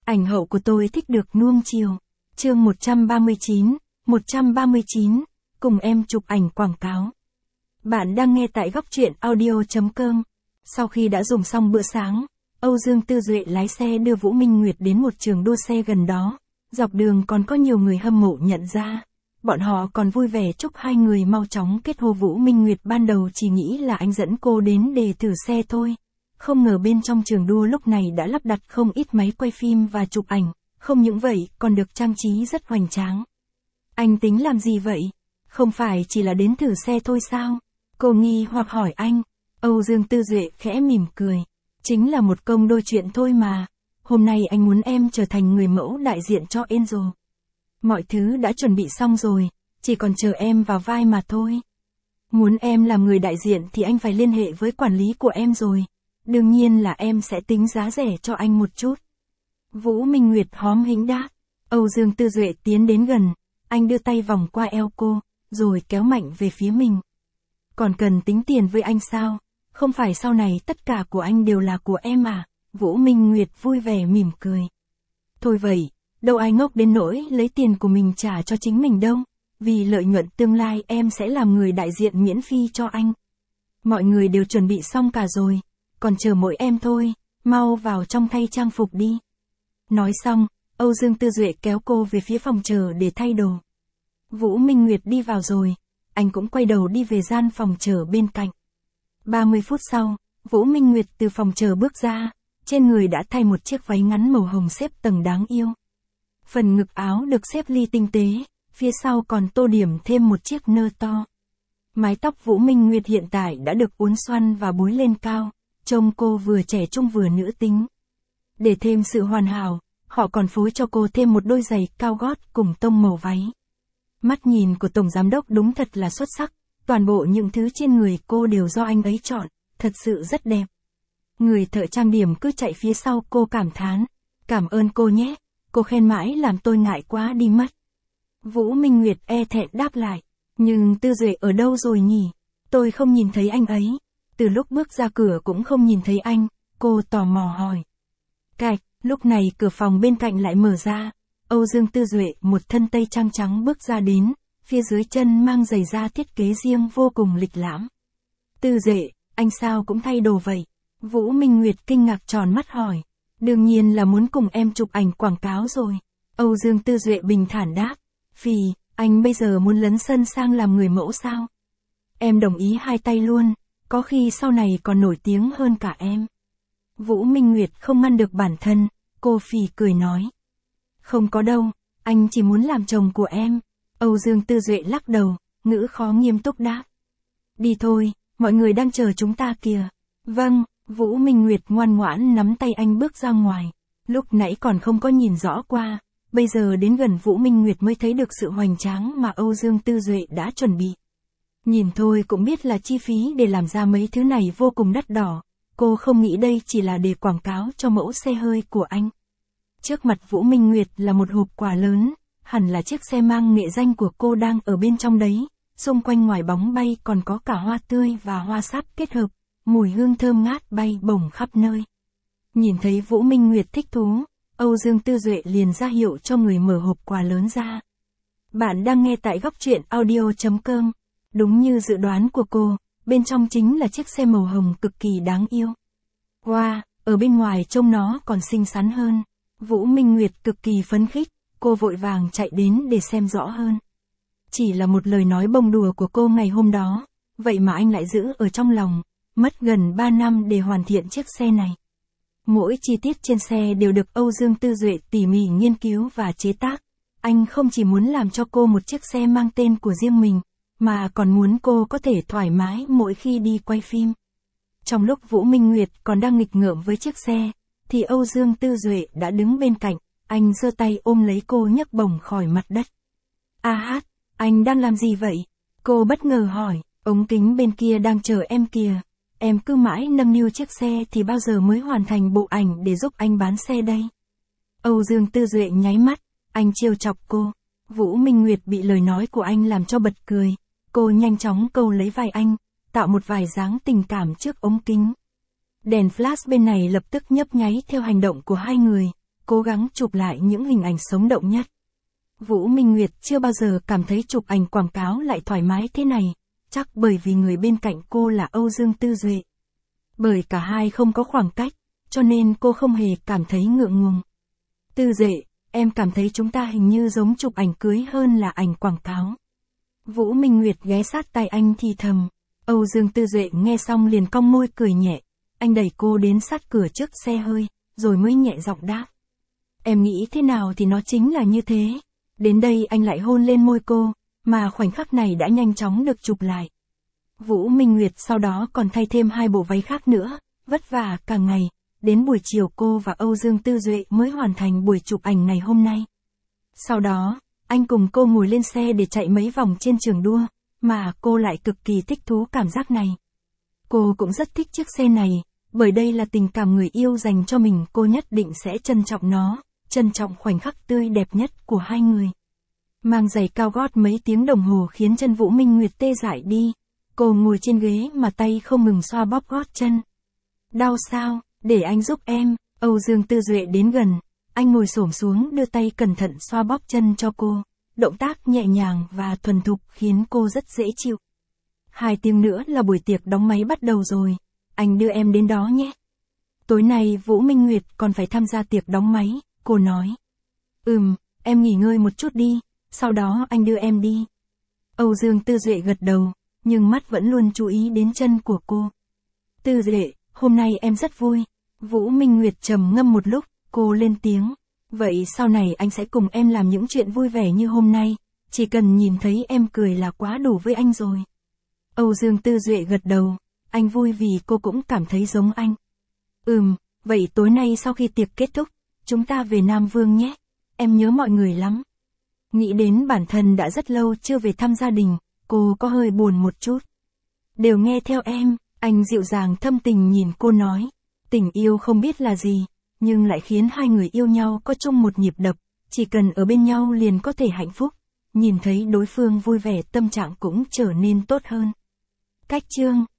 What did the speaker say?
Ảnh hậu của tôi thích được nuông chiều. Chương 139, cùng em chụp ảnh quảng cáo. Bạn đang nghe tại góc truyện audio.com. Sau khi đã dùng xong bữa sáng, Âu Dương Tư Duệ lái xe đưa Vũ Minh Nguyệt đến một trường đua xe gần đó. Dọc đường còn có nhiều người hâm mộ nhận ra. Bọn họ còn vui vẻ chúc hai người mau chóng kết hôn. Vũ Minh Nguyệt ban đầu chỉ nghĩ là anh dẫn cô đến để thử xe thôi. Không ngờ bên trong trường đua lúc này đã lắp đặt không ít máy quay phim và chụp ảnh. Không những vậy, còn được trang trí rất hoành tráng. Anh tính làm gì vậy? Không phải chỉ là đến thử xe thôi sao? Cô nghi hoặc hỏi anh. Âu Dương Tư Duệ khẽ mỉm cười. Chính là một công đôi chuyện thôi mà. Hôm nay anh muốn em trở thành người mẫu đại diện cho Angel. Mọi thứ đã chuẩn bị xong rồi, chỉ còn chờ em vào vai mà thôi. Muốn em làm người đại diện thì anh phải liên hệ với quản lý của em rồi. Đương nhiên là em sẽ tính giá rẻ cho anh một chút. Vũ Minh Nguyệt hóm hính đáp. Âu Dương Tư Duệ tiến đến gần, anh đưa tay vòng qua eo cô, rồi kéo mạnh về phía mình. Còn cần tính tiền với anh sao? Không phải sau này tất cả của anh đều là của em à? Vũ Minh Nguyệt vui vẻ mỉm cười. Thôi vậy, đâu ai ngốc đến nỗi lấy tiền của mình trả cho chính mình đâu. Vì lợi nhuận tương lai em sẽ làm người đại diện miễn phí cho anh. Mọi người đều chuẩn bị xong cả rồi, còn chờ mỗi em thôi, mau vào trong thay trang phục đi. Nói xong, Âu Dương Tư Duệ kéo cô về phía phòng chờ để thay đồ. Vũ Minh Nguyệt đi vào rồi, anh cũng quay đầu đi về gian phòng chờ bên cạnh. 30 phút sau, Vũ Minh Nguyệt từ phòng chờ bước ra, trên người đã thay một chiếc váy ngắn màu hồng xếp tầng đáng yêu. Phần ngực áo được xếp ly tinh tế, phía sau còn tô điểm thêm một chiếc nơ to. Mái tóc Vũ Minh Nguyệt hiện tại đã được uốn xoăn và búi lên cao, trông cô vừa trẻ trung vừa nữ tính. Để thêm sự hoàn hảo, họ còn phối cho cô thêm một đôi giày cao gót cùng tông màu váy. Mắt nhìn của Tổng Giám Đốc đúng thật là xuất sắc, toàn bộ những thứ trên người cô đều do anh ấy chọn, thật sự rất đẹp. Người thợ trang điểm cứ chạy phía sau cô cảm thán, cảm ơn cô nhé, cô khen mãi làm tôi ngại quá đi mất. Vũ Minh Nguyệt e thẹn đáp lại, nhưng Tư Duệ ở đâu rồi nhỉ? Tôi không nhìn thấy anh ấy, từ lúc bước ra cửa cũng không nhìn thấy anh, cô tò mò hỏi. Cạch, lúc này cửa phòng bên cạnh lại mở ra, Âu Dương Tư Duệ một thân tây trang trắng bước ra đến, phía dưới chân mang giày da thiết kế riêng vô cùng lịch lãm. Tư Duệ, anh sao cũng thay đồ vậy? Vũ Minh Nguyệt kinh ngạc tròn mắt hỏi. Đương nhiên là muốn cùng em chụp ảnh quảng cáo rồi. Âu Dương Tư Duệ bình thản đáp. Phì, anh bây giờ muốn lấn sân sang làm người mẫu sao? Em đồng ý hai tay luôn, có khi sau này còn nổi tiếng hơn cả em. Vũ Minh Nguyệt không ngăn được bản thân, cô phì cười nói. Không có đâu, anh chỉ muốn làm chồng của em. Âu Dương Tư Duệ lắc đầu, ngữ khó nghiêm túc đáp. Đi thôi, mọi người đang chờ chúng ta kìa. Vâng, Vũ Minh Nguyệt ngoan ngoãn nắm tay anh bước ra ngoài. Lúc nãy còn không có nhìn rõ qua, bây giờ đến gần Vũ Minh Nguyệt mới thấy được sự hoành tráng mà Âu Dương Tư Duệ đã chuẩn bị. Nhìn thôi cũng biết là chi phí để làm ra mấy thứ này vô cùng đắt đỏ. Cô không nghĩ đây chỉ là để quảng cáo cho mẫu xe hơi của anh. Trước mặt Vũ Minh Nguyệt là một hộp quà lớn, hẳn là chiếc xe mang nghệ danh của cô đang ở bên trong đấy. Xung quanh ngoài bóng bay còn có cả hoa tươi và hoa sáp kết hợp, mùi hương thơm ngát bay bổng khắp nơi. Nhìn thấy Vũ Minh Nguyệt thích thú, Âu Dương Tư Duệ liền ra hiệu cho người mở hộp quà lớn ra. Bạn đang nghe tại góc truyện audio.com. Đúng như dự đoán của cô, bên trong chính là chiếc xe màu hồng cực kỳ đáng yêu. Wow, ở bên ngoài trông nó còn xinh xắn hơn. Vũ Minh Nguyệt cực kỳ phấn khích, cô vội vàng chạy đến để xem rõ hơn. Chỉ là một lời nói bông đùa của cô ngày hôm đó, vậy mà anh lại giữ ở trong lòng, mất gần 3 năm để hoàn thiện chiếc xe này. Mỗi chi tiết trên xe đều được Âu Dương Tư Duệ tỉ mỉ nghiên cứu và chế tác. Anh không chỉ muốn làm cho cô một chiếc xe mang tên của riêng mình, mà còn muốn cô có thể thoải mái mỗi khi đi quay phim. Trong lúc Vũ Minh Nguyệt còn đang nghịch ngợm với chiếc xe, thì Âu Dương Tư Duệ đã đứng bên cạnh, anh giơ tay ôm lấy cô nhấc bổng khỏi mặt đất. A hát, anh đang làm gì vậy? Cô bất ngờ hỏi, ống kính bên kia đang chờ em kìa. Em cứ mãi nâng niu chiếc xe thì bao giờ mới hoàn thành bộ ảnh để giúp anh bán xe đây? Âu Dương Tư Duệ nháy mắt, anh trêu chọc cô. Vũ Minh Nguyệt bị lời nói của anh làm cho bật cười. Cô nhanh chóng câu lấy vai anh, tạo một vài dáng tình cảm trước ống kính. Đèn flash bên này lập tức nhấp nháy theo hành động của hai người. cố gắng chụp lại những hình ảnh sống động nhất. Vũ Minh Nguyệt chưa bao giờ cảm thấy chụp ảnh quảng cáo lại thoải mái thế này, chắc bởi vì người bên cạnh cô là Âu Dương Tư Duệ. Bởi cả hai không có khoảng cách, cho nên cô không hề cảm thấy ngượng ngùng. Tư Duệ, em cảm thấy chúng ta hình như giống chụp ảnh cưới hơn là ảnh quảng cáo. Vũ Minh Nguyệt ghé sát tai anh thì thầm. Âu Dương Tư Duệ nghe xong liền cong môi cười nhẹ. Anh đẩy cô đến sát cửa trước xe hơi, rồi mới nhẹ giọng đáp. Em nghĩ thế nào thì nó chính là như thế. Đến đây anh lại hôn lên môi cô, mà khoảnh khắc này đã nhanh chóng được chụp lại. Vũ Minh Nguyệt sau đó còn thay thêm 2 bộ váy khác nữa, vất vả cả ngày. Đến buổi chiều cô và Âu Dương Tư Duệ mới hoàn thành buổi chụp ảnh ngày hôm nay. Sau đó, anh cùng cô ngồi lên xe để chạy mấy vòng trên trường đua, mà cô lại cực kỳ thích thú cảm giác này. Cô cũng rất thích chiếc xe này, bởi đây là tình cảm người yêu dành cho mình, cô nhất định sẽ trân trọng nó, trân trọng khoảnh khắc tươi đẹp nhất của hai người. Mang giày cao gót mấy tiếng đồng hồ khiến chân Vũ Minh Nguyệt tê dại đi. Cô ngồi trên ghế mà tay không ngừng xoa bóp gót chân. Đau sao, để anh giúp em. Âu Dương Tư Duệ đến gần, anh ngồi xổm xuống đưa tay cẩn thận xoa bóp chân cho cô. Động tác nhẹ nhàng và thuần thục khiến cô rất dễ chịu. 2 tiếng nữa là buổi tiệc đóng máy bắt đầu rồi, anh đưa em đến đó nhé. Tối nay Vũ Minh Nguyệt còn phải tham gia tiệc đóng máy, cô nói. Em nghỉ ngơi một chút đi, sau đó anh đưa em đi. Âu Dương Tư Duệ gật đầu, nhưng mắt vẫn luôn chú ý đến chân của cô. Tư Duệ, hôm nay em rất vui. Vũ Minh Nguyệt trầm ngâm một lúc, cô lên tiếng. Vậy sau này anh sẽ cùng em làm những chuyện vui vẻ như hôm nay, chỉ cần nhìn thấy em cười là quá đủ với anh rồi. Âu Dương Tư Duệ gật đầu, anh vui vì cô cũng cảm thấy giống anh. Vậy tối nay sau khi tiệc kết thúc, chúng ta về Nam Vương nhé, em nhớ mọi người lắm. Nghĩ đến bản thân đã rất lâu chưa về thăm gia đình, cô có hơi buồn một chút. Đều nghe theo em, anh dịu dàng thâm tình nhìn cô nói. Tình yêu không biết là gì, nhưng lại khiến hai người yêu nhau có chung một nhịp đập, chỉ cần ở bên nhau liền có thể hạnh phúc. Nhìn thấy đối phương vui vẻ tâm trạng cũng trở nên tốt hơn. Cách chương